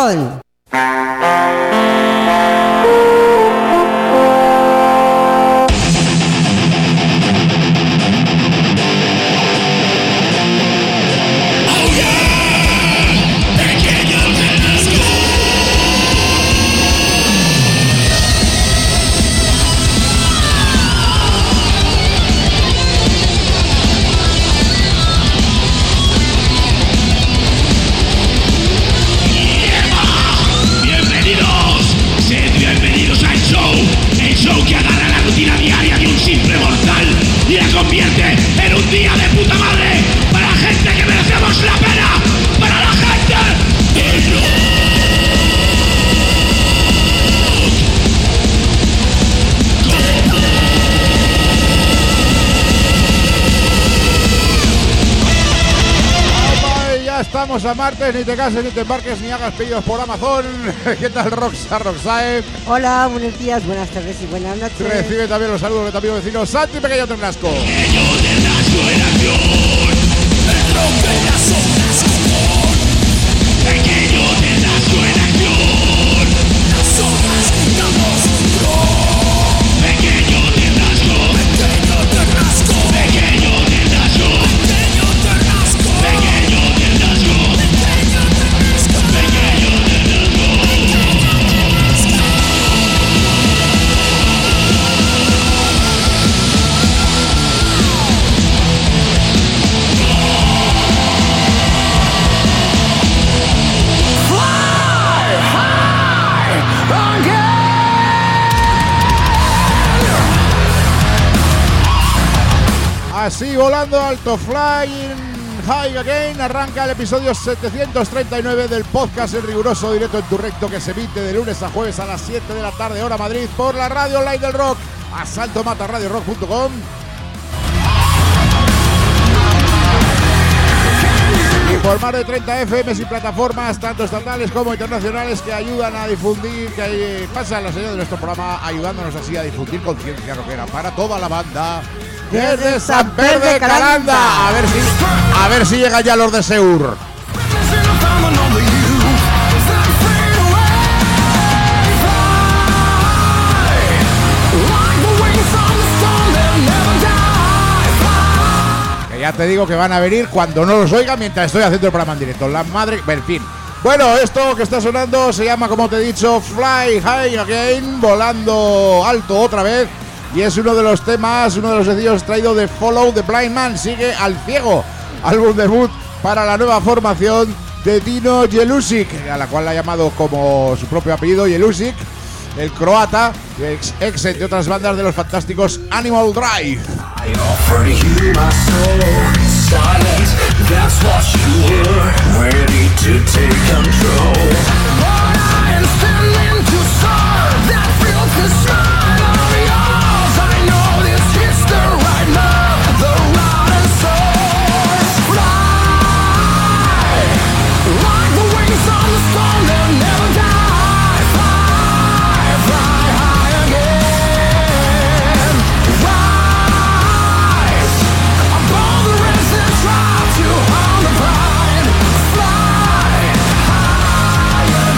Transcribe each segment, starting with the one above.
Zone. Estamos a martes, ni te cases, ni te embarques, ni hagas pedidos por Amazon. ¿Qué tal, Roxae? Hola, buenos días, buenas tardes y buenas noches. Recibe también los saludos de tu amigo vecino Santi Pequeño Ternasco. Pequeño Ternasco en acción, el rompe las sombras común. Pequeño Ternasco en acción, las sombras quitamos un tron. Pequeño Ternasco, pequeño Ternasco, pequeño Ternasco, pequeño Ternasco, pequeño Ternasco, pequeño Así volando alto, flying high again, arranca el episodio 739 del podcast en riguroso directo en tu recto que se emite de lunes a jueves a las 7 de la tarde hora Madrid por la radio online del rock, asaltomataradiorock.com. Y por más de 30 FMs y plataformas, tanto estatales como internacionales, que ayudan a difundir, que pasan la señal de nuestro programa, ayudándonos así a difundir conciencia rockera para toda la banda desde San Pedro de Calanda. A ver si llegan ya los de Seur. Que ya te digo que van a venir cuando no los oiga mientras estoy haciendo el programa en directo. La madre, en fin. Bueno, esto que está sonando se llama, como te he dicho, Fly High Again, volando alto otra vez. Y es uno de los temas, uno de los sencillos traído de Follow the Blind Man, Sigue al Ciego, álbum debut para la nueva formación de Dino Jelusic, a la cual la ha llamado como su propio apellido, Jelusic, el croata, ex entre otras bandas de los fantásticos Animal Drive. Fly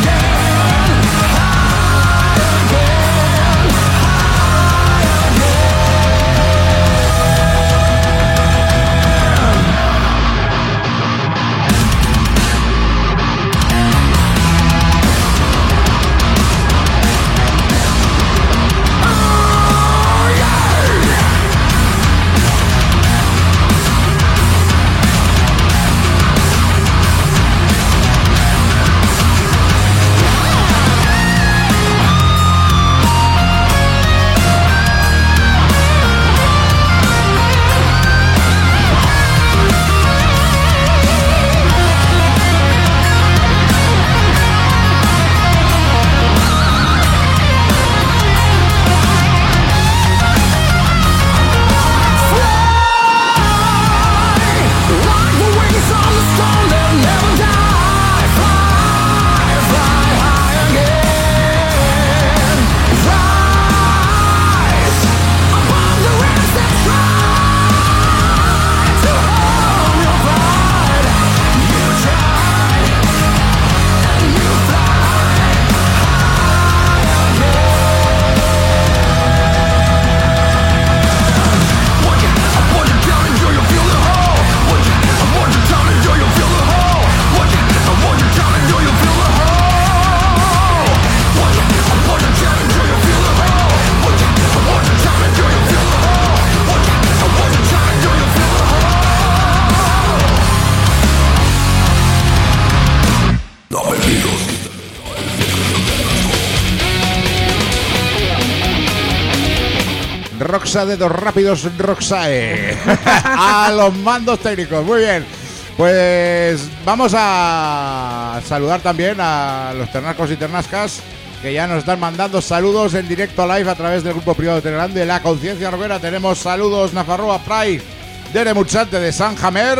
Roxa de Dos Rápidos Roxae. A los mandos técnicos. Muy bien. Pues vamos a saludar también a los ternascos y ternascas que ya nos están mandando saludos en directo live a través del grupo privado de Telegram de La Conciencia Rockera. Tenemos saludos Nafarroa Pride de Muchante de San Jamer.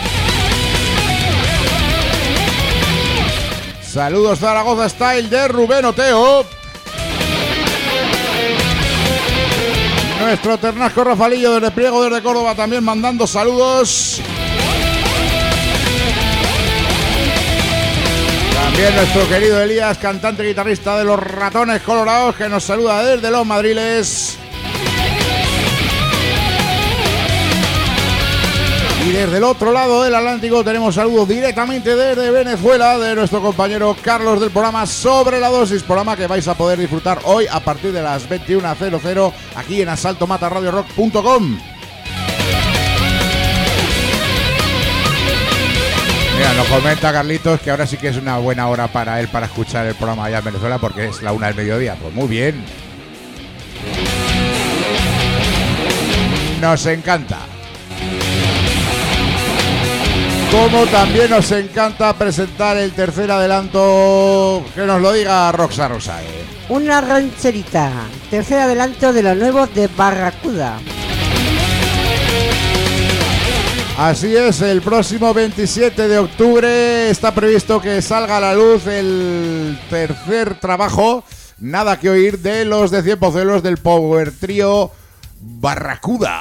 Saludos Zaragoza Style de Rubén Oteo. Nuestro ternasco Rafalillo desde Priego desde Córdoba también mandando saludos. También nuestro querido Elías, cantante y guitarrista de Los Ratones Colorados, que nos saluda desde Los Madriles. Y desde el otro lado del Atlántico tenemos saludos directamente desde Venezuela de nuestro compañero Carlos del programa Sobre la Dosis, programa que vais a poder disfrutar hoy a partir de las 21:00 aquí en asaltomataradiorock.com. Mira, nos comenta Carlitos que ahora sí que es una buena hora para él para escuchar el programa allá en Venezuela porque es la 1 del mediodía. Pues muy bien. Nos encanta. Como también nos encanta presentar el tercer adelanto, que nos lo diga Roxa Rosae. Una rancherita, tercer adelanto de lo nuevo de Barracuda. Así es, el próximo 27 de octubre está previsto que salga a la luz el tercer trabajo, Nada que oír, de los de Cien Pozuelos del Power Trío Barracuda.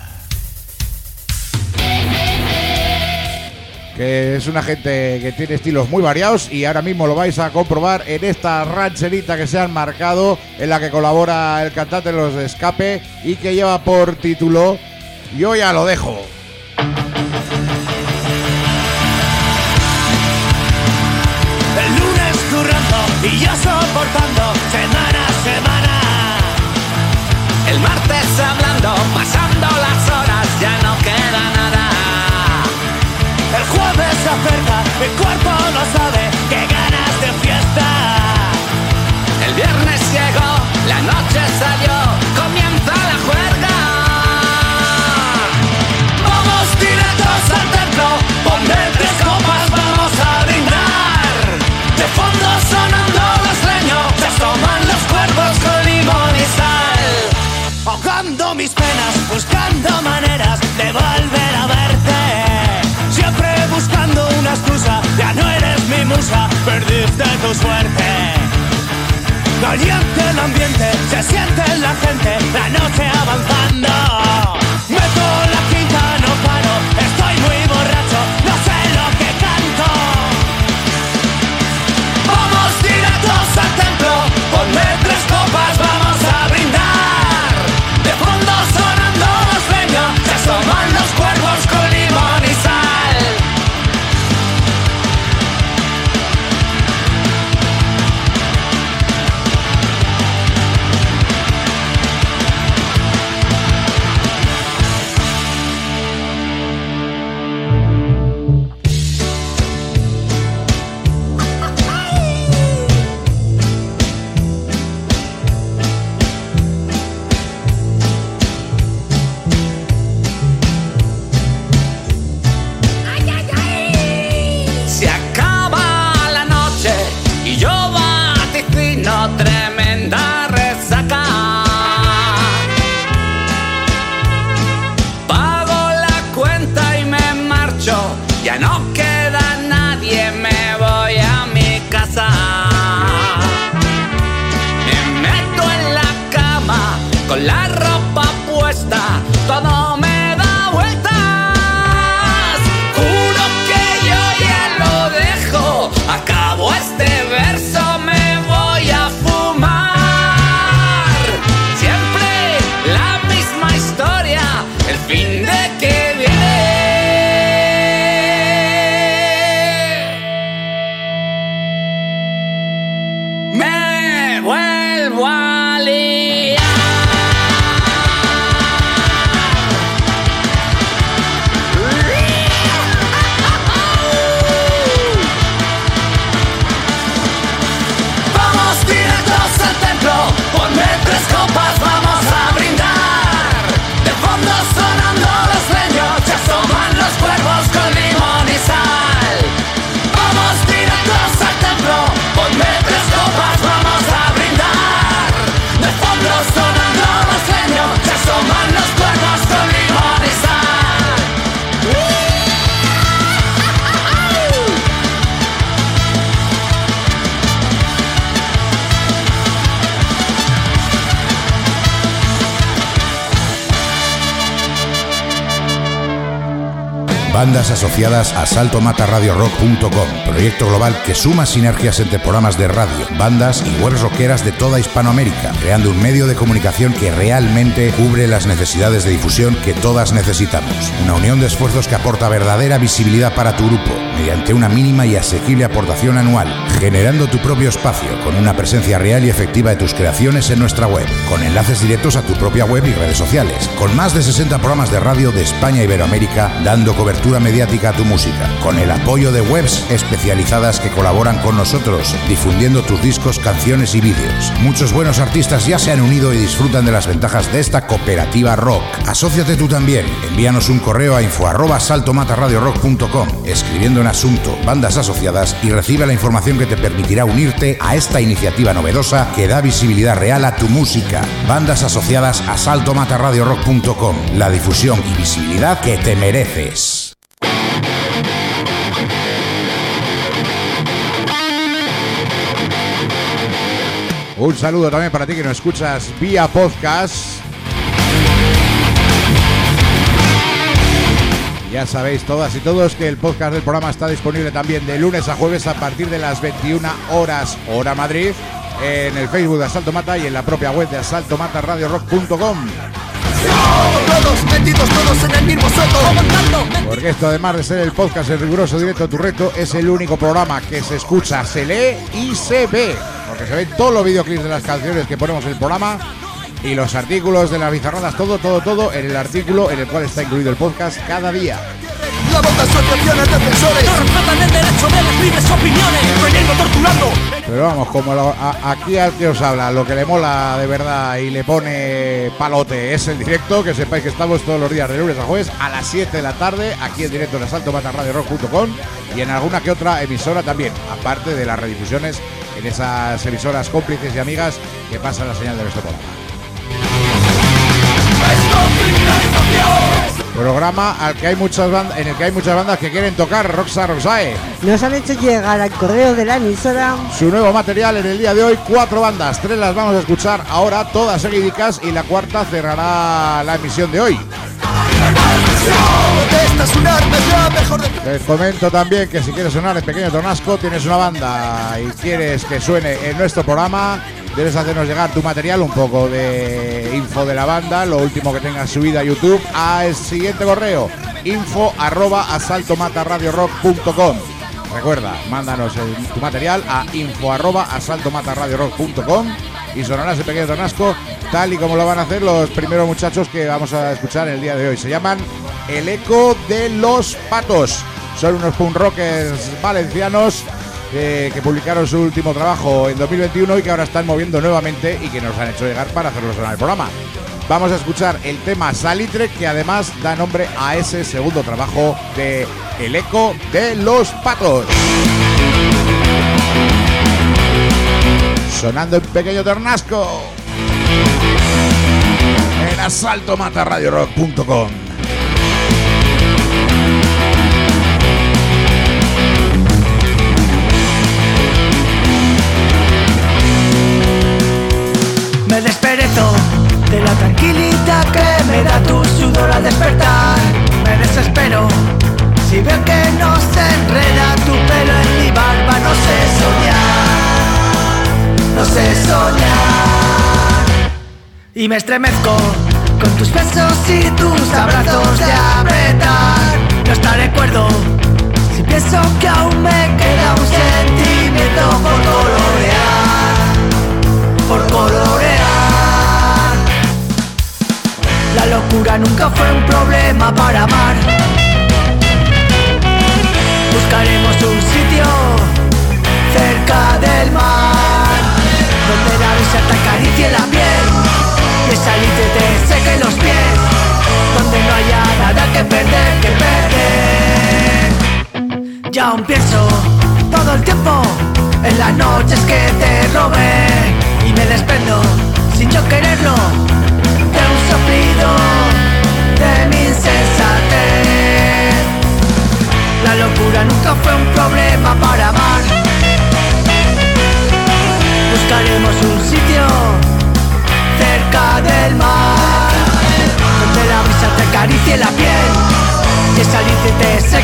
Que es una gente que tiene estilos muy variados y ahora mismo lo vais a comprobar en esta rancherita que se han marcado, en la que colabora el cantante de Los de Escape y que lleva por título Yo ya lo dejo. El lunes currando y yo soportando semana a semana. El martes hablando, pasando las horas, ya no queda nada. El jueves se acerca, mi cuerpo no sabe, qué ganas de fiesta. El viernes llegó, la noche salió, comienza la juerga. Vamos directos al templo, ponme 3 copas, vamos a brindar. De fondo sonando los leños, se asoman los cuervos con limón y sal. Ahogando mis penas, buscando maneras de volver a verte. Siempre buscando una excusa, ya no eres mi musa, perdiste tu suerte. Caliente el ambiente, se siente la gente, la noche avanzando. Meto la quinta, no paro, estoy muy borracho, no sé lo que canto. Vamos directos al templo, ponme 3 copas, vamos a brindar. De fondo sonando los leños, se asoman los cuervos con limón y sal. Tremenda resaca. Pago la cuenta y me marcho. Ya no queda nadie, me voy a mi casa. Me meto en la cama con la ropa puesta. Todo me da vueltas. Juro que yo ya lo dejo. Acabo este verso. Fin de que viene. Me vuelvo a liar. Bandas asociadas a saltomatarradiorock.com, proyecto global que suma sinergias entre programas de radio, bandas y webs rockeras de toda Hispanoamérica, creando un medio de comunicación que realmente cubre las necesidades de difusión que todas necesitamos. Una unión de esfuerzos que aporta verdadera visibilidad para tu grupo, mediante una mínima y asequible aportación anual, generando tu propio espacio con una presencia real y efectiva de tus creaciones en nuestra web, con enlaces directos a tu propia web y redes sociales, con más de 60 programas de radio de España e Iberoamérica dando cobertura mediática a tu música, con el apoyo de webs especializadas que colaboran con nosotros, difundiendo tus discos, canciones y vídeos. Muchos buenos artistas ya se han unido y disfrutan de las ventajas de esta cooperativa rock. Asóciate tú también. Envíanos un correo a info@saltomatarradiorock.com, escribiendo en asunto bandas asociadas, y recibe la información que te permitirá unirte a esta iniciativa novedosa que da visibilidad real a tu música. Bandas asociadas a saltomatarradiorock.com, la difusión y visibilidad que te mereces. Un saludo también para ti que nos escuchas vía podcast. Ya sabéis todas y todos que el podcast del programa está disponible también de lunes a jueves a partir de las 21 horas hora Madrid, en el Facebook de Asalto Mata y en la propia web de asaltomatarradiorock.com. Todos metidos, todos en el mismo sueldo, aguantando. Porque esto, además de ser el podcast en riguroso directo tu reto, es el único programa que se escucha, se lee y se ve. Porque se ven todos los videoclips de las canciones que ponemos en el programa y los artículos de las bizarradas, todo en el artículo en el cual está incluido el podcast cada día. La voz de asociaciones defensores no respetan el derecho de las libres opiniones, prendiendo, torturando. Pero vamos, como aquí al que os habla, lo que le mola de verdad y le pone palote es el directo. Que sepáis que estamos todos los días de lunes a jueves a las 7 de la tarde, aquí en directo en asaltomatarradiorock.com y en alguna que otra emisora también, aparte de las redifusiones en esas emisoras cómplices y amigas que pasan la señal de nuestro programa. Programa en el que hay muchas bandas que quieren tocar. Roxae. Nos han hecho llegar al correo de la emisora Su nuevo material en el día de hoy, 4 bandas. 3 las vamos a escuchar ahora, todas seguidicas, y la cuarta cerrará la emisión de hoy. Les comento también que si quieres sonar en Pequeño Tornasco, tienes una banda y quieres que suene en nuestro programa, debes hacernos llegar tu material, un poco de info de la banda, lo último que tengas subida a YouTube, al siguiente correo, info@asaltomatarradiorock.com. Recuerda, mándanos tu material a info@asaltomatarradiorock.com y sonarás en Pequeño Tornasco, tal y como lo van a hacer los primeros muchachos que vamos a escuchar el día de hoy. Se llaman El Eco de los Patos. Son unos punk rockers valencianos que publicaron su último trabajo en 2021 y que ahora están moviendo nuevamente y que nos han hecho llegar para hacerlo sonar el programa. Vamos a escuchar el tema Salitre, que además da nombre a ese segundo trabajo de El Eco de los Patos. Sonando en Pequeño Tornasco en asaltomatarradiorock.com. Me desperezo de la tranquilidad que me da tu sudor al despertar. Me desespero si veo que no se enreda tu pelo en mi barba. No sé soñar. Y me estremezco con tus besos y tus abrazos de apretar. No estaré cuerdo si pienso que aún me queda un sentimiento por colorear. La locura nunca fue un problema para amar. Buscaremos un sitio cerca del mar, donde la brisa te acaricie la piel y el salitre te seque los pies, donde no haya nada que perder. Ya aún pienso todo el tiempo en las noches que te robé y me desprendo sin yo quererlo de un soplido de mi insensatez. La locura nunca fue un problema para amar. Buscaremos un sitio cerca del mar, donde la brisa te acaricie la piel y el salitre te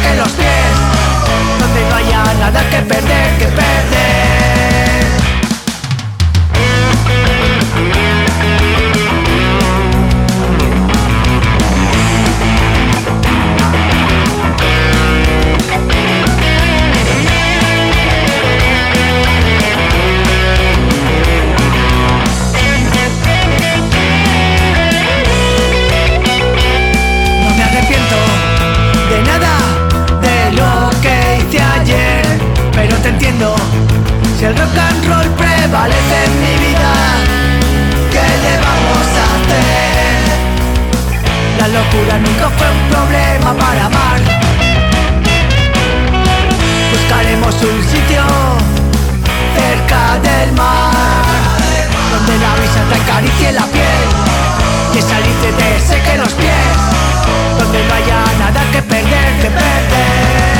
La locura nunca fue un problema para amar. Buscaremos un sitio cerca del mar, donde la brisa te acaricie la piel y esa alice te seque los pies, donde no haya nada que perder, que perder.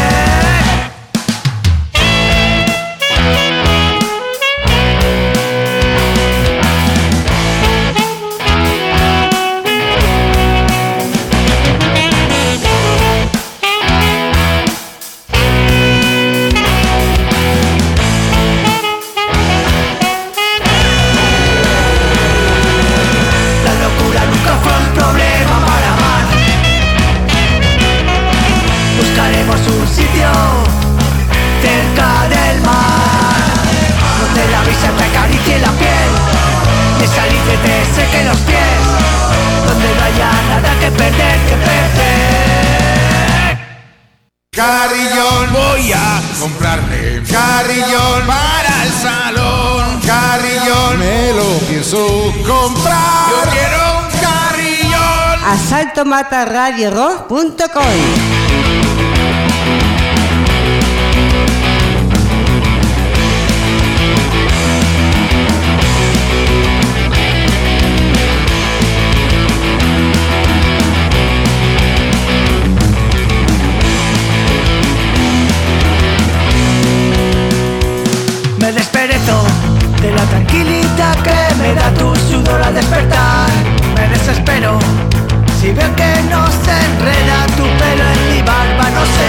Buscaremos un sitio cerca del mar, donde la brisa te acaricie la piel y esa alice te seque los pies, donde no haya nada que perder, que perder. Carrillón, voy a comprarme carrillón para el salón. Carrillón, me lo pienso comprar. Yo quiero un carrillón. asaltomataradiorock.com. Me desperezo de la tranquilidad que me da tu sudor al despertar. Me desespero si veo que no se enreda tu pelo en mi barba. No sé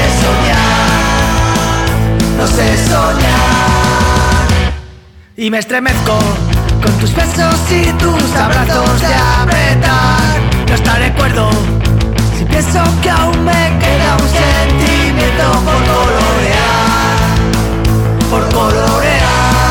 soñar, no sé soñar. Y me estremezco con tus besos y tus abrazos de apretar. No estaré cuerdo si pienso que aún me queda un sentimiento por colorear, por colorear.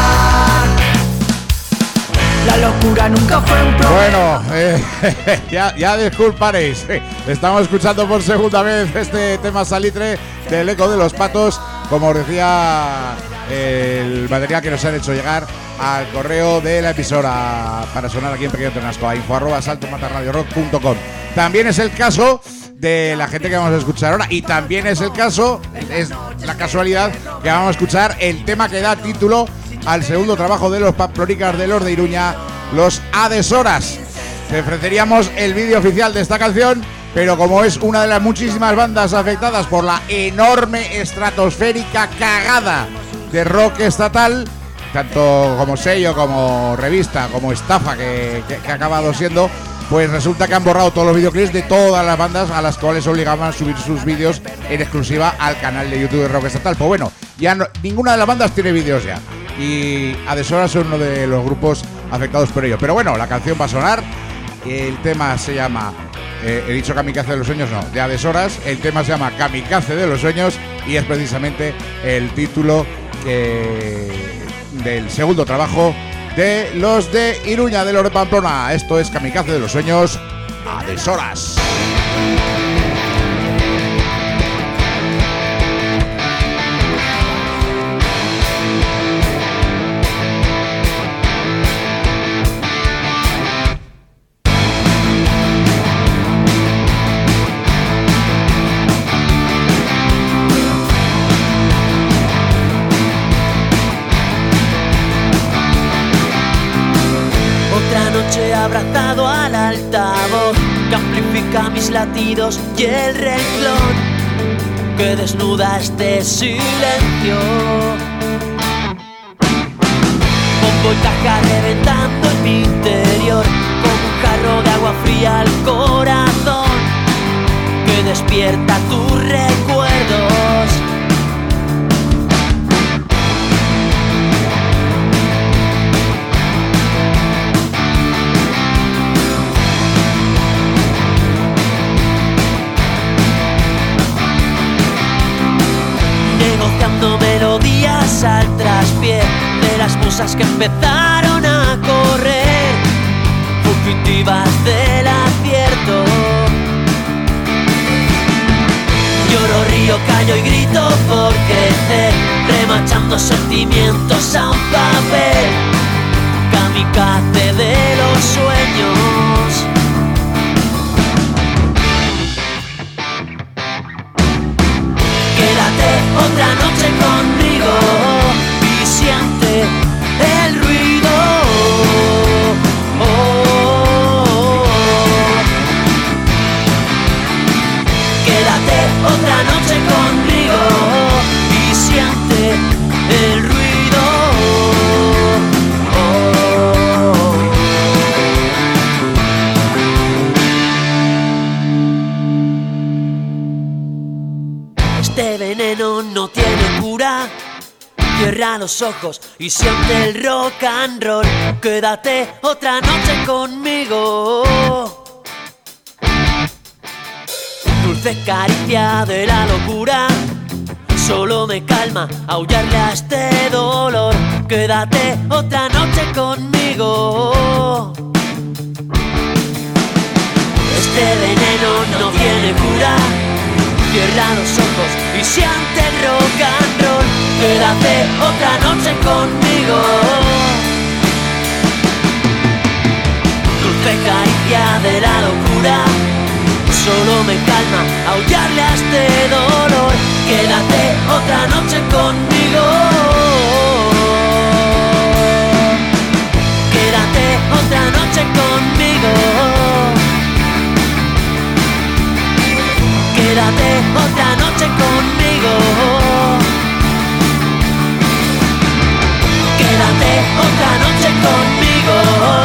La locura nunca fue un problema. Bueno, ya disculparéis. Estamos escuchando por segunda vez este tema salitre del Eco de los Patos. Como os decía, el material que nos han hecho llegar al correo de la emisora para sonar aquí en Pequeño Ternasco, a info@asaltomataradiorock.com. También es el caso de la gente que vamos a escuchar ahora, y también es el caso, es la casualidad que vamos a escuchar el tema que da título al segundo trabajo de los Pamplonicas de los de Iruña, los Adeshoras. Te ofreceríamos el vídeo oficial de esta canción, pero como es una de las muchísimas bandas afectadas por la enorme estratosférica cagada de rock estatal, tanto como sello, como revista, como estafa que ha acabado siendo, pues resulta que han borrado todos los videoclips de todas las bandas a las cuales obligaban a subir sus vídeos en exclusiva al canal de YouTube de Rock Estatal. Pues bueno, ya no, ninguna de las bandas tiene vídeos ya, y Adeshoras son uno de los grupos afectados por ello. Pero bueno, la canción va a sonar. El tema se llama, he dicho Kamikaze de los Sueños, no, de Adeshoras. El tema se llama Kamikaze de los Sueños y es precisamente el título del segundo trabajo de los de Iruña, de los de Pamplona. Esto es Kamikaze de los Sueños, Adeshoras. Abrazado al altavoz que amplifica mis latidos y el renglón que desnuda este silencio. Bombo y caja reventando en mi interior como un jarro de agua fría al corazón que despierta tus recuerdos. Negociando melodías al traspié de las musas que empezaron a correr, fugitivas del acierto. Lloro, río, callo y grito por crecer, remachando sentimientos a un papel. Kamikaze de los sueños. veneno no tiene cura. Cierra los ojos y siente el rock and roll. Quédate otra noche conmigo. Dulce caricia de la locura, solo me calma aullarle a este dolor. Quédate otra noche conmigo. Este veneno no tiene cura. Cierra los ojos y siente el rock and roll. Quédate otra noche conmigo. Dulce caricia de la locura, solo me calma aullarle a este dolor. Quédate otra noche conmigo. Quédate otra noche conmigo. Quédate otra noche conmigo. Quédate otra noche conmigo.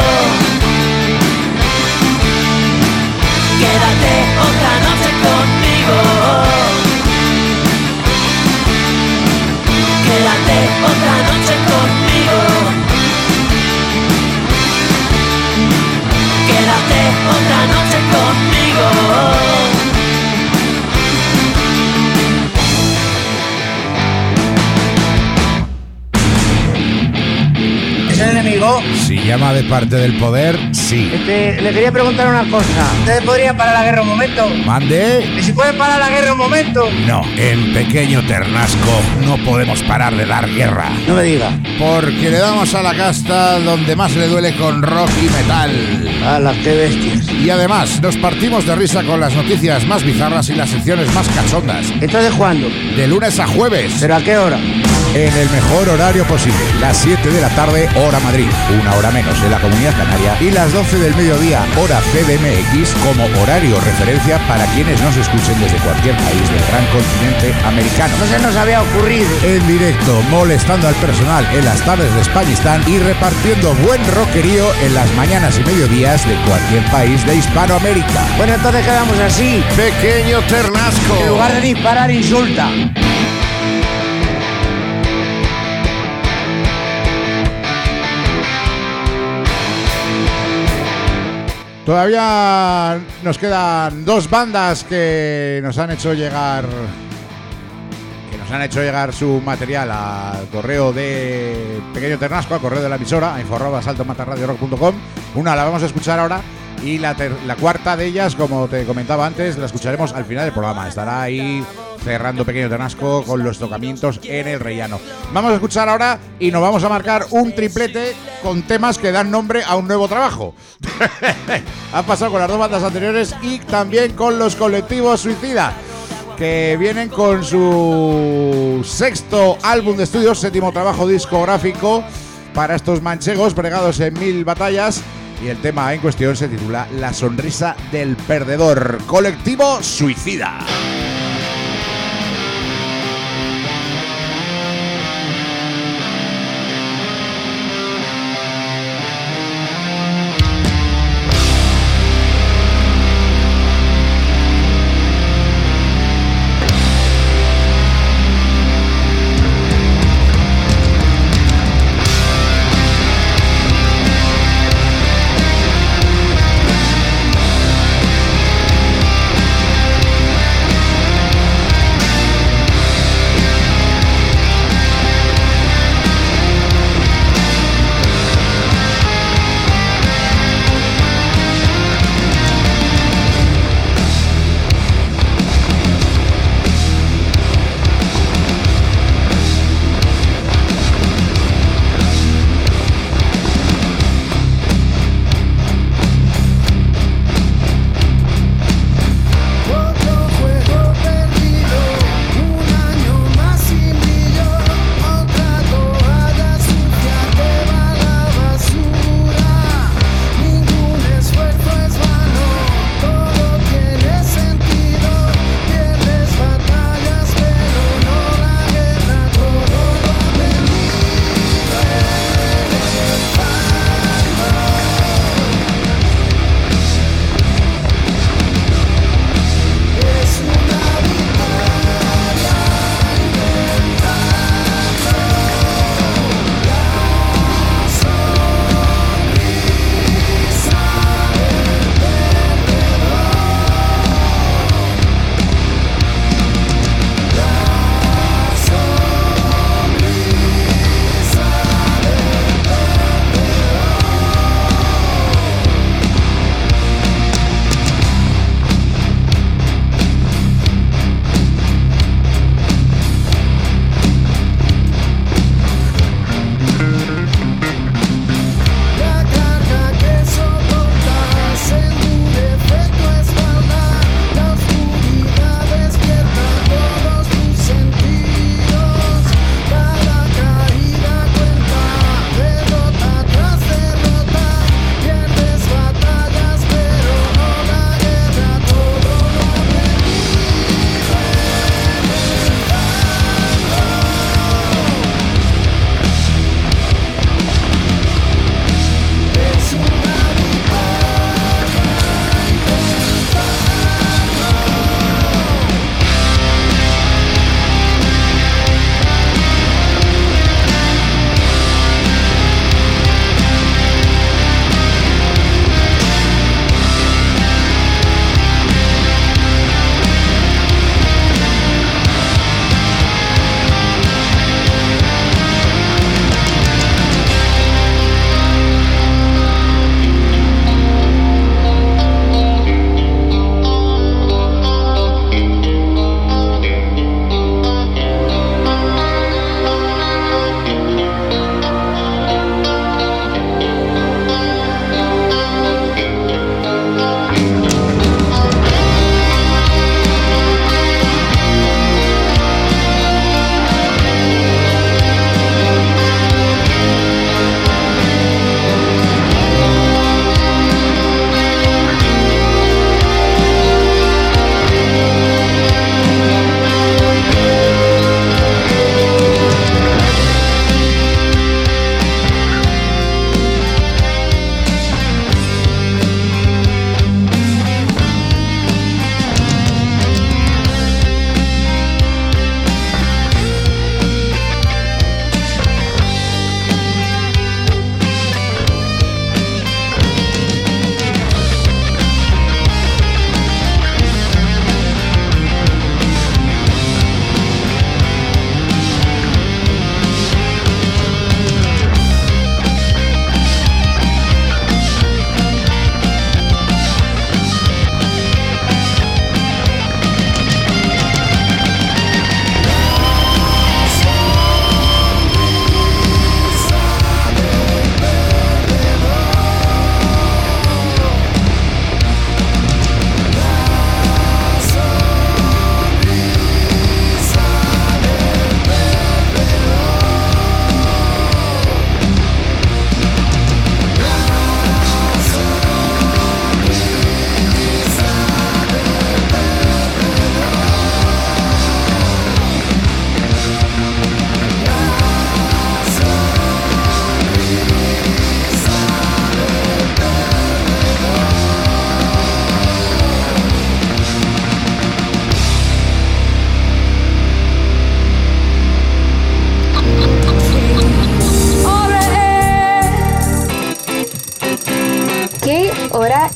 Quédate otra noche conmigo. Quédate otra noche conmigo. Quédate otra noche conmigo. ¿Es el enemigo? Si llama de parte del poder, sí. Le quería preguntar una cosa. ¿Ustedes podrían parar la guerra un momento? Mande. ¿Y si pueden parar la guerra un momento? No, en Pequeño Ternasco no podemos parar de dar guerra. No me diga. Porque le damos a la casta donde más le duele con rock y metal. ¡Hala, qué bestias! Y además nos partimos de risa con las noticias más bizarras y las secciones más cachondas. ¿Entonces cuándo? De lunes a jueves. ¿Pero a qué hora? En el mejor horario posible. Las 7 de la tarde, hora Madrid. Una hora menos en la Comunidad Canaria. Y las 12 del mediodía, hora CDMX, como horario referencia para quienes nos escuchen desde cualquier país del gran continente americano. No se nos había ocurrido. En directo, molestando al personal en las tardes de Españistán y repartiendo buen rockerío en las mañanas y mediodías de cualquier país de Hispanoamérica. Bueno, entonces quedamos así. Pequeño Ternasco. En lugar de disparar, insulta. Todavía nos quedan dos bandas que nos han hecho llegar su material al correo de Pequeño Ternasco, al correo de la emisora, a info@saltomatarradiorock.com. Una la vamos a escuchar ahora y la cuarta de ellas, como te comentaba antes, la escucharemos al final del programa. Estará ahí cerrando Pequeño Ternasco con los tocamientos en el rellano. Vamos a escuchar ahora y nos vamos a marcar un triplete con temas que dan nombre a un nuevo trabajo. Ha pasado con las dos bandas anteriores y también con los Colectivos Suicida, que vienen con su sexto álbum de estudio, séptimo trabajo discográfico para estos manchegos bregados en 1000 batallas. Y el tema en cuestión se titula La sonrisa del perdedor. Colectivo Suicida.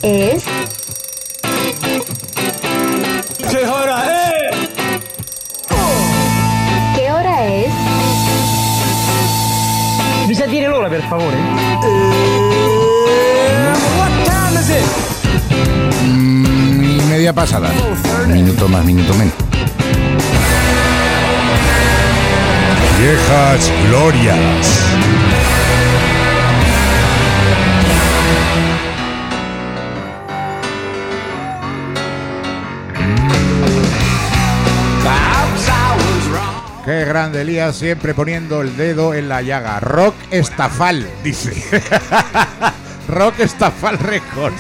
es? ¿Qué hora es? ¿Qué hora es? Mi sa dire l'ora, per favore? What time is it? Y media pasada. Minuto más, minuto menos. Viejas glorias. Qué grande, Elías, siempre poniendo el dedo en la llaga. Rock Estafal, dice. Rock Estafal Records.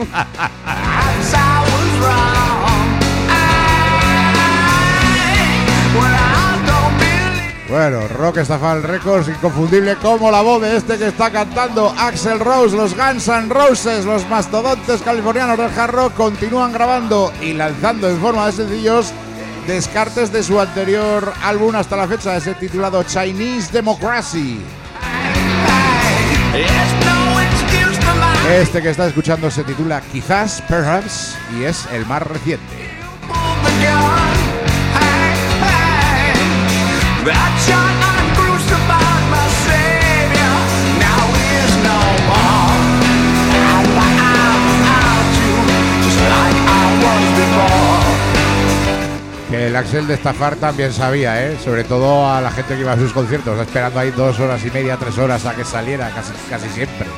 Bueno, Rock Estafal Records, inconfundible como la voz de este que está cantando Axl Rose. Los Guns N' Roses, los mastodontes californianos del hard rock, continúan grabando y lanzando en forma de sencillos descartes de su anterior álbum hasta la fecha, ese titulado Chinese Democracy. Este que está escuchando se titula Quizás, Perhaps, y es el más reciente. Que el Axel de estafar también sabía, sobre todo a la gente que iba a sus conciertos, esperando ahí 2 horas y media, 3 horas a que saliera, casi siempre.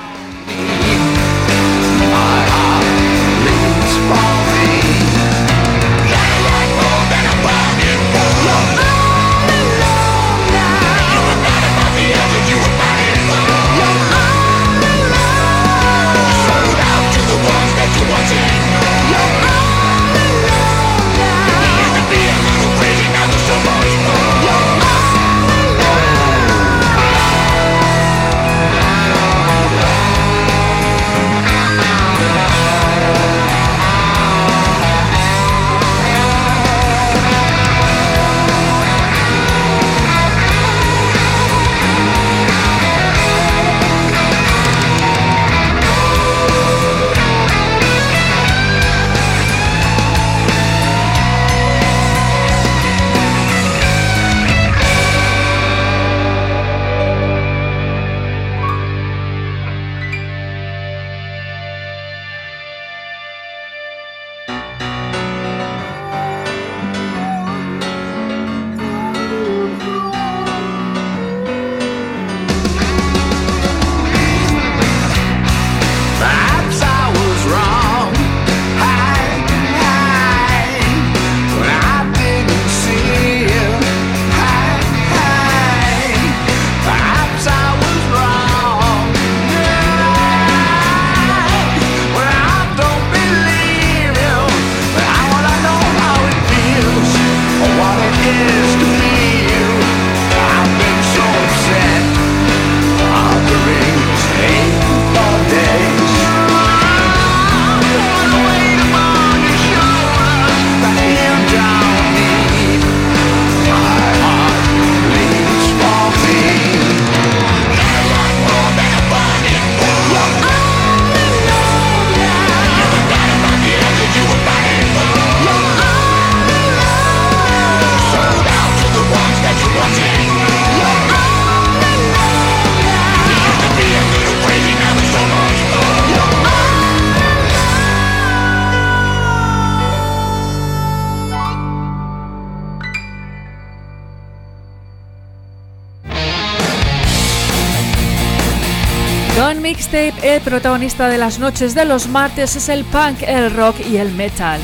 Con Mixtape, el protagonista de las noches de los martes es el punk, el rock y el metal.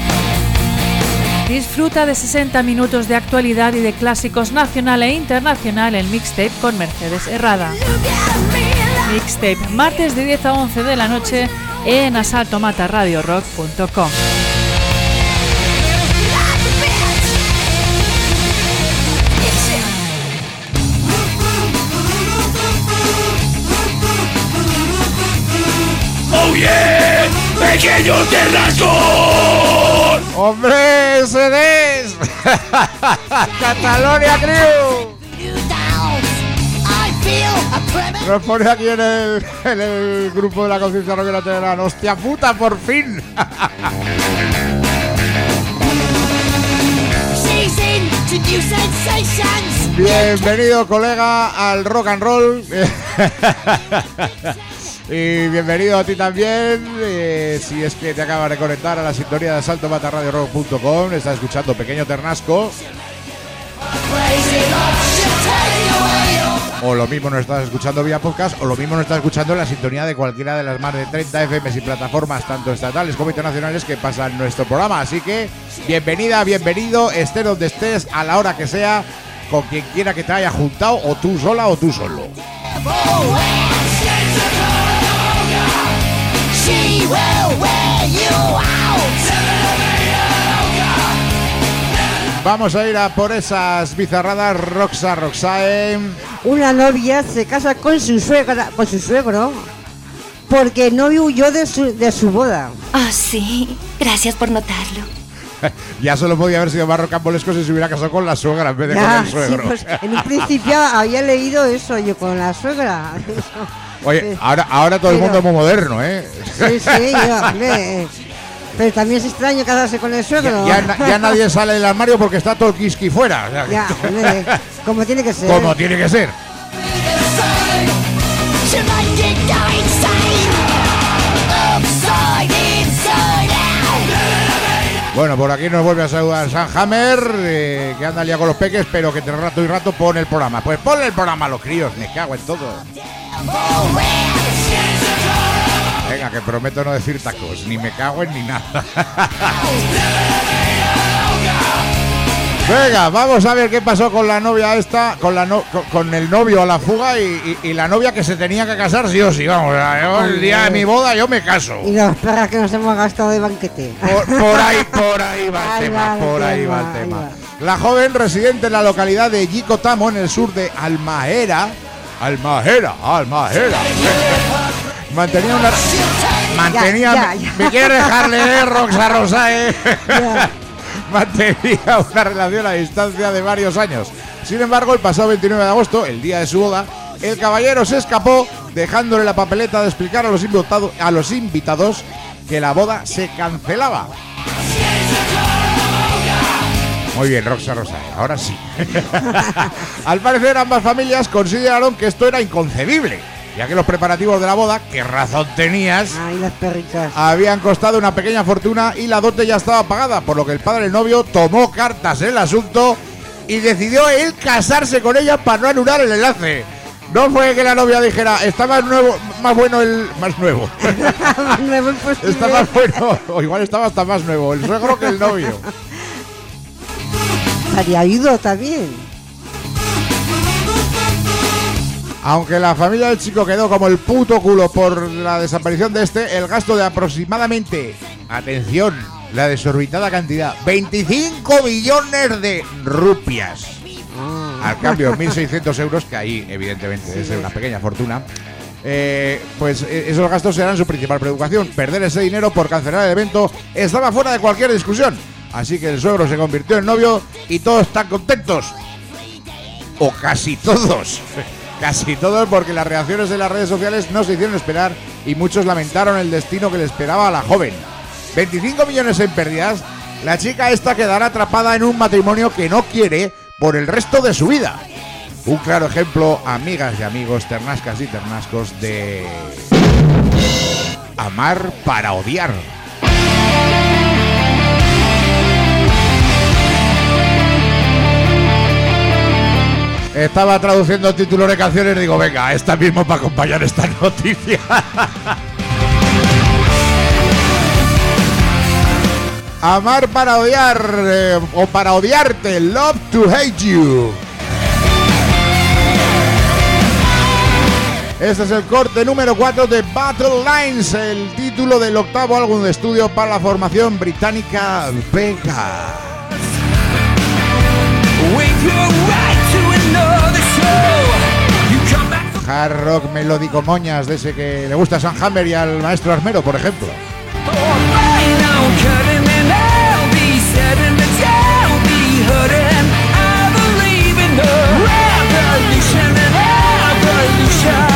Disfruta de 60 minutos de actualidad y de clásicos nacional e internacional en Mixtape con Mercedes Herrada. Mixtape, martes de 10 a 11 de la noche en asaltomataradiorock.com. ¡Oh yeah! ¡Pequeño Ternasco! ¡Hombre, CDs! ¡Catalonia Crew! I feel a Nos pone aquí en el grupo de la conciencia rockera Telegram. ¡Hostia puta, por fin! Bienvenido, colega, al rock and roll. Y bienvenido a ti también. Si es que te acabas de conectar a la sintonía de asaltomatarradiorock.com, estás escuchando Pequeño Ternasco. O lo mismo nos estás escuchando vía podcast, o lo mismo nos estás escuchando en la sintonía de cualquiera de las más de 30 FMs y plataformas, tanto estatales como internacionales, que pasan nuestro programa. Así que, bienvenida, bienvenido, estés donde estés, a la hora que sea, con quien quiera que te haya juntado, o tú sola o tú solo. Vamos a ir a por esas bizarradas. Roxae. Una novia se casa con su suegro, porque el novio huyó de su boda. Oh, sí. Gracias por notarlo. Ya solo podía haber sido más rocambolesco si se hubiera casado con la suegra en vez de con el suegro. Sí, pues, en un principio había leído eso, yo con la suegra. Oye, ahora todo el mundo es muy moderno, ¿eh? Sí, hombre. Pero también es extraño casarse con el suegro. Ya nadie sale del armario porque está todo el kiski fuera. O sea, ya, hombre, como tiene que ser. Como tiene que ser. Bueno, por aquí nos vuelve a saludar San Hammer, que anda liado con los peques, pero que de rato y rato pone el programa. Pues ponle el programa a los críos, me cago en todo. Venga, que prometo no decir tacos, ni me cago en ni nada. Venga, vamos a ver qué pasó con la novia esta, con el novio a la fuga y la novia que se tenía que casar sí o sí. Vamos, el día de mi boda yo me caso. Y las perras que nos hemos gastado de banquete. Por ahí va el tema, por ahí va el tema. La joven residente en la localidad de Yicotamo, en el sur de Almahera. Mantenía una... Ya. ¿Me quieres dejarle Roxae? Mantenía una relación a distancia de varios años. Sin embargo, el pasado 29 de agosto, el día de su boda, el caballero se escapó, dejándole la papeleta de explicar a los invitados que la boda se cancelaba. Muy bien, Roxae, ahora sí. Al parecer, ambas familias consideraron que esto era inconcebible, ya que los preparativos de la boda, qué razón tenías, las perricas, habían costado una pequeña fortuna y la dote ya estaba pagada, por lo que el padre del novio tomó cartas en el asunto y decidió él casarse con ella para no anular el enlace. No fue que la novia dijera, está más nuevo está más bueno, o igual estaba hasta más nuevo el suegro que el novio. Estaría ido también. Aunque la familia del chico quedó como el puto culo por la desaparición de este, el gasto de aproximadamente, atención, la desorbitada cantidad, 25 millones de rupias. Al cambio, 1.600 euros, que ahí evidentemente es una pequeña fortuna. Pues esos gastos serán su principal preocupación. Perder ese dinero por cancelar el evento estaba fuera de cualquier discusión. Así que el suegro se convirtió en novio y todos están contentos. O casi todos. Casi todos, porque las reacciones de las redes sociales no se hicieron esperar y muchos lamentaron el destino que le esperaba a la joven. 25 millones en pérdidas. La chica esta quedará atrapada en un matrimonio que no quiere por el resto de su vida. Un claro ejemplo, amigas y amigos, ternascas y ternascos, de amar para odiar. Estaba traduciendo títulos de canciones y digo, venga, esta mismo para acompañar esta noticia. Amar para odiar, o para odiarte, Love to Hate You. Este es el corte número 4 de Battle Lines, el título del octavo álbum de estudio para la formación británica Vega. Hard rock melódico moñas, de ese que le gusta a San Hammer y al maestro Armero, por ejemplo. Revolution.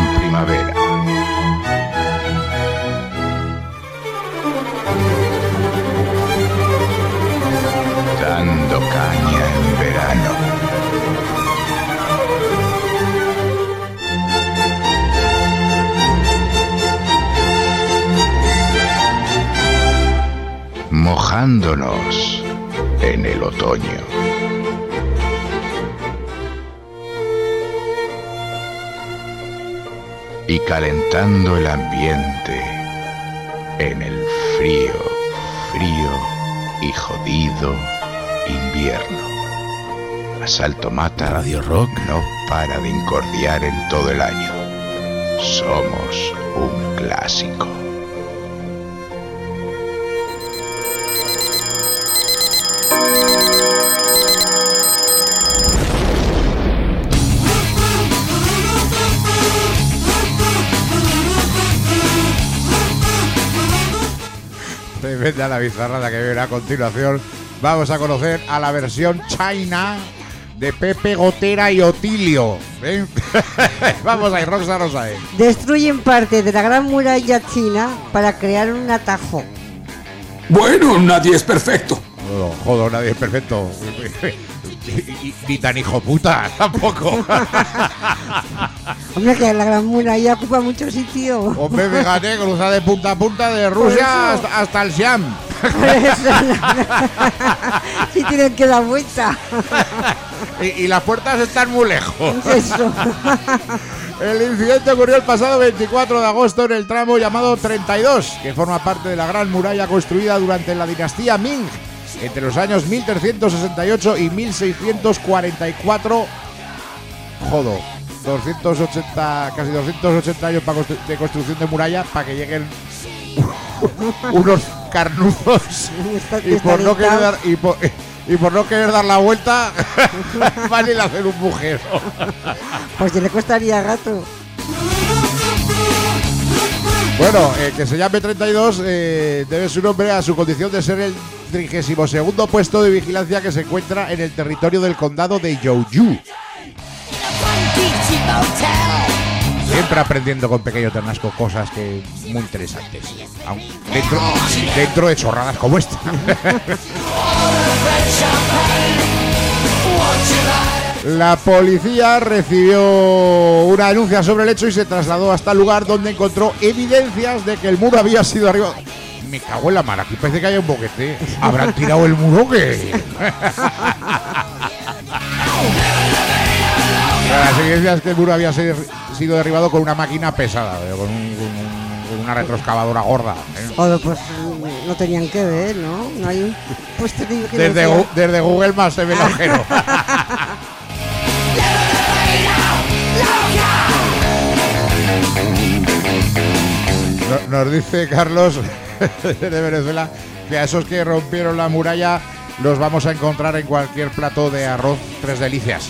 en primavera. Dando caña en verano. Mojándonos en el otoño. Y calentando el ambiente en el frío y jodido invierno. Asalto Mata Radio Rock no para de incordiar en todo el año. Somos un clásico. Tremenda la bizarrada que viene a continuación. Vamos a conocer a la versión China de Pepe Gotera y Otilio. ¿Eh? Vamos ahí, Rosa. Destruyen parte de la Gran Muralla China para crear un atajo. Bueno, nadie es perfecto. No, joder, nadie es perfecto. Ni tan hijo puta, tampoco. Hombre, que la Gran Muralla ocupa mucho sitio. Hombre, fíjate, cruza de punta a punta de Rusia hasta el Siam. Por eso, sí tienen que dar vuelta. Y las puertas están muy lejos. Eso. El incidente ocurrió el pasado 24 de agosto en el tramo llamado 32, que forma parte de la Gran Muralla construida durante la dinastía Ming, entre los años 1368 y 1644. Jodo, 280, casi 280 años de construcción de muralla para que lleguen unos carnuzos y por no querer dar la vuelta van a ir a hacer un bujero. Pues que le costaría gato. Bueno, que se llame 32 debe su nombre a su condición de ser el 32º puesto de vigilancia que se encuentra en el territorio del condado de Jeoju. Siempre aprendiendo con Pequeño Ternasco cosas que muy interesantes, dentro de chorradas como esta. La policía recibió una denuncia sobre el hecho y se trasladó hasta el lugar donde encontró evidencias de que el muro había sido arriba. Me cago en la mar, aquí parece que hay un boquete. ¿Habrán tirado el muro o qué? Las evidencias es que el muro había sido derribado con una máquina pesada, con una retroexcavadora gorda. Joder, pues no tenían que ver, ¿no? No hay un puesto de vigilancia. Desde Google Maps se ve el agujero. Nos dice Carlos de Venezuela que a esos que rompieron la muralla los vamos a encontrar en cualquier plato de arroz Tres Delicias.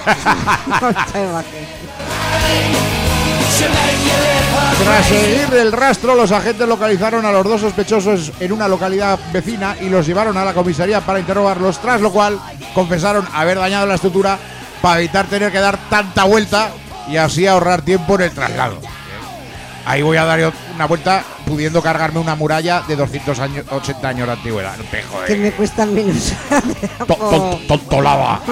Tras seguir el rastro, los agentes localizaron a los dos sospechosos en una localidad vecina y los llevaron a la comisaría para interrogarlos, tras lo cual confesaron haber dañado la estructura para evitar tener que dar tanta vuelta y así ahorrar tiempo en el traslado. Ahí voy a dar una vuelta pudiendo cargarme una muralla de 280 años de antigüedad. No te jodes. Que me cuesta menos. Tontolaba.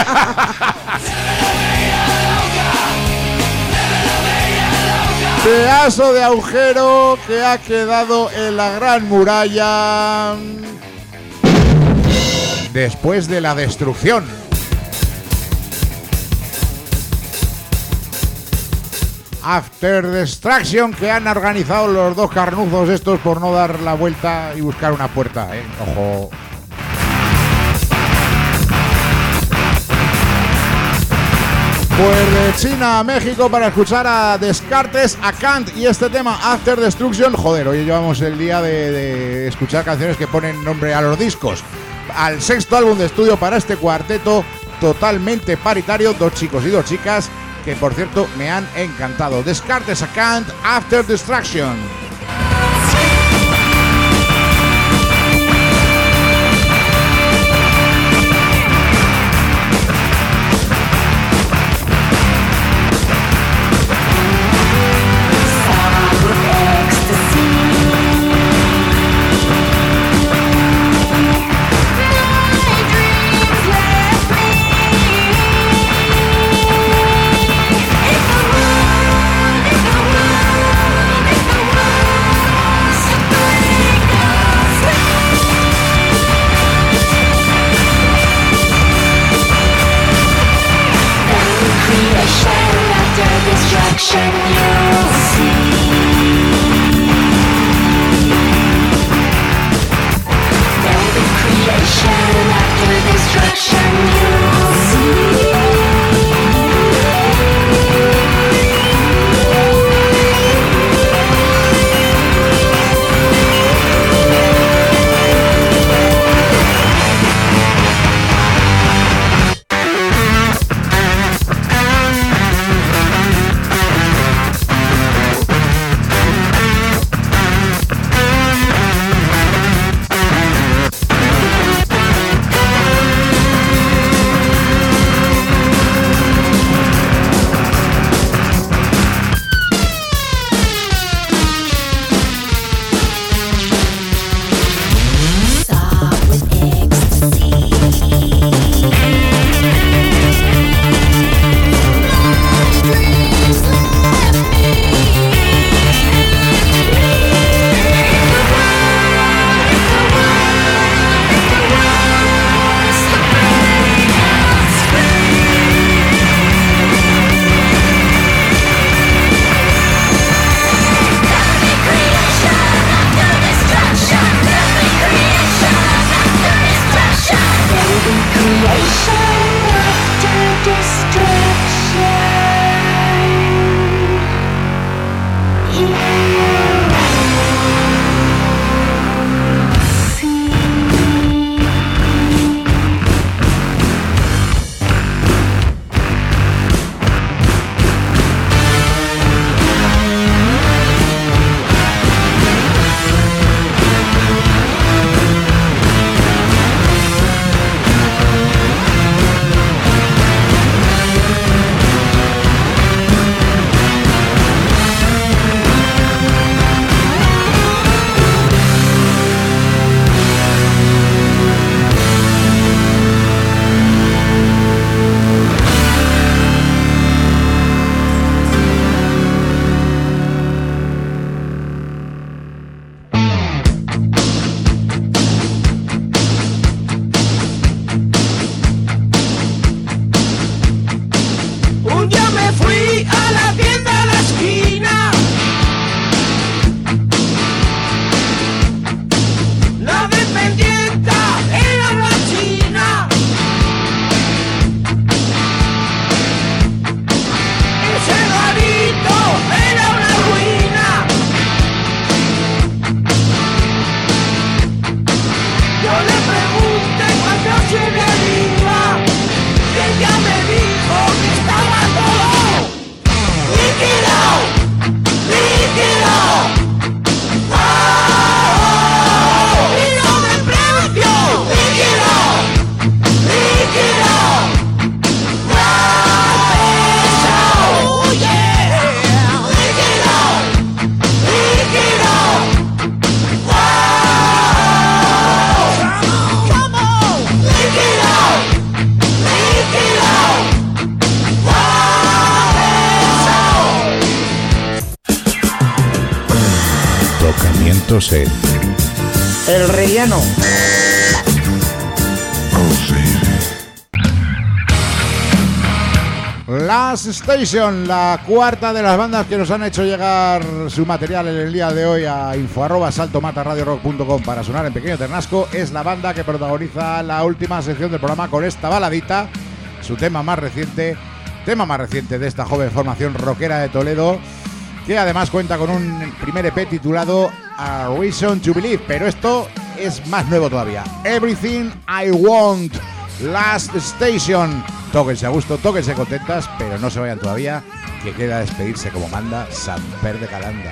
Pedazo de agujero que ha quedado en la Gran Muralla después de la destrucción. After Destruction que han organizado los dos carnuzos estos por no dar la vuelta y buscar una puerta, Ojo. Pues de China a México para escuchar a Descartes, a Kant y este tema After Destruction. Joder, hoy llevamos el día de escuchar canciones que ponen nombre a los discos. Al sexto álbum de estudio para este cuarteto totalmente paritario, 2 chicos y 2 chicas, que por cierto me han encantado. Descartes, a Kant, After Destruction. destruction you'll see. There'll be creation after destruction you'll see. Set. El relleno. Last Station, la cuarta de las bandas que nos han hecho llegar su material en el día de hoy a info@saltomataradiorock.com para sonar en Pequeño Ternasco, es la banda que protagoniza la última sección del programa con esta baladita, su tema más reciente de esta joven formación rockera de Toledo, que además cuenta con un primer EP titulado A Reason to Believe, pero esto es más nuevo todavía. Everything I Want, Last Station. Tóquense a gusto, tóquense contentas, pero no se vayan todavía, que queda despedirse como manda Samper de Calanda.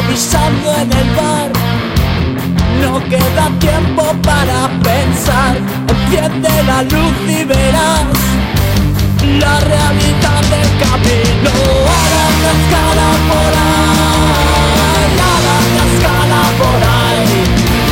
improvisando en el bar. No queda tiempo para pensar. Enciende la luz y verás la realidad del camino. A la cascada por ahí, a la cascada por ahí.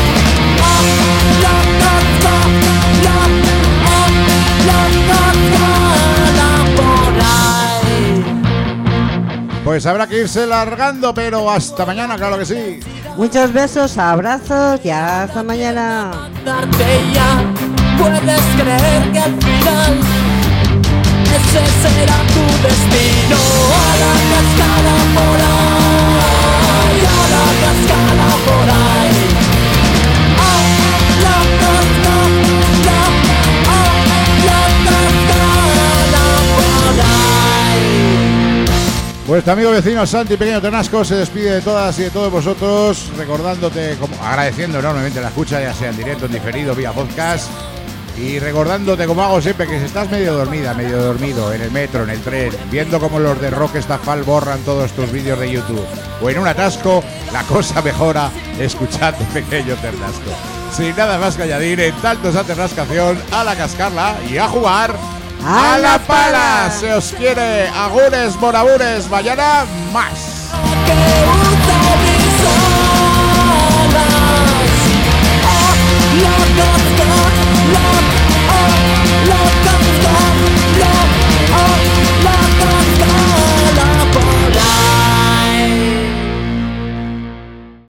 Pues habrá que irse largando, pero hasta mañana, claro que sí. Muchos besos, abrazos y hasta mañana. Puedes creer que al final ese será tu destino. A la cascada por ahí, a la cascada por ahí. Pues tu amigo vecino Santi Pequeño Ternasco se despide de todas y de todos vosotros, recordándote, agradeciendo enormemente la escucha, ya sea en directo, en diferido, vía podcast, y recordándote, como hago siempre, que si estás medio dormida, medio dormido, en el metro, en el tren, viendo como los de Rock Estafal borran todos tus vídeos de YouTube, o en un atasco, la cosa mejora escuchando Pequeño Ternasco. Sin nada más que añadir, en tanto esa ternascación, a la cascarla y a jugar a la pala. Se os quiere, agures, morabures, mañana más.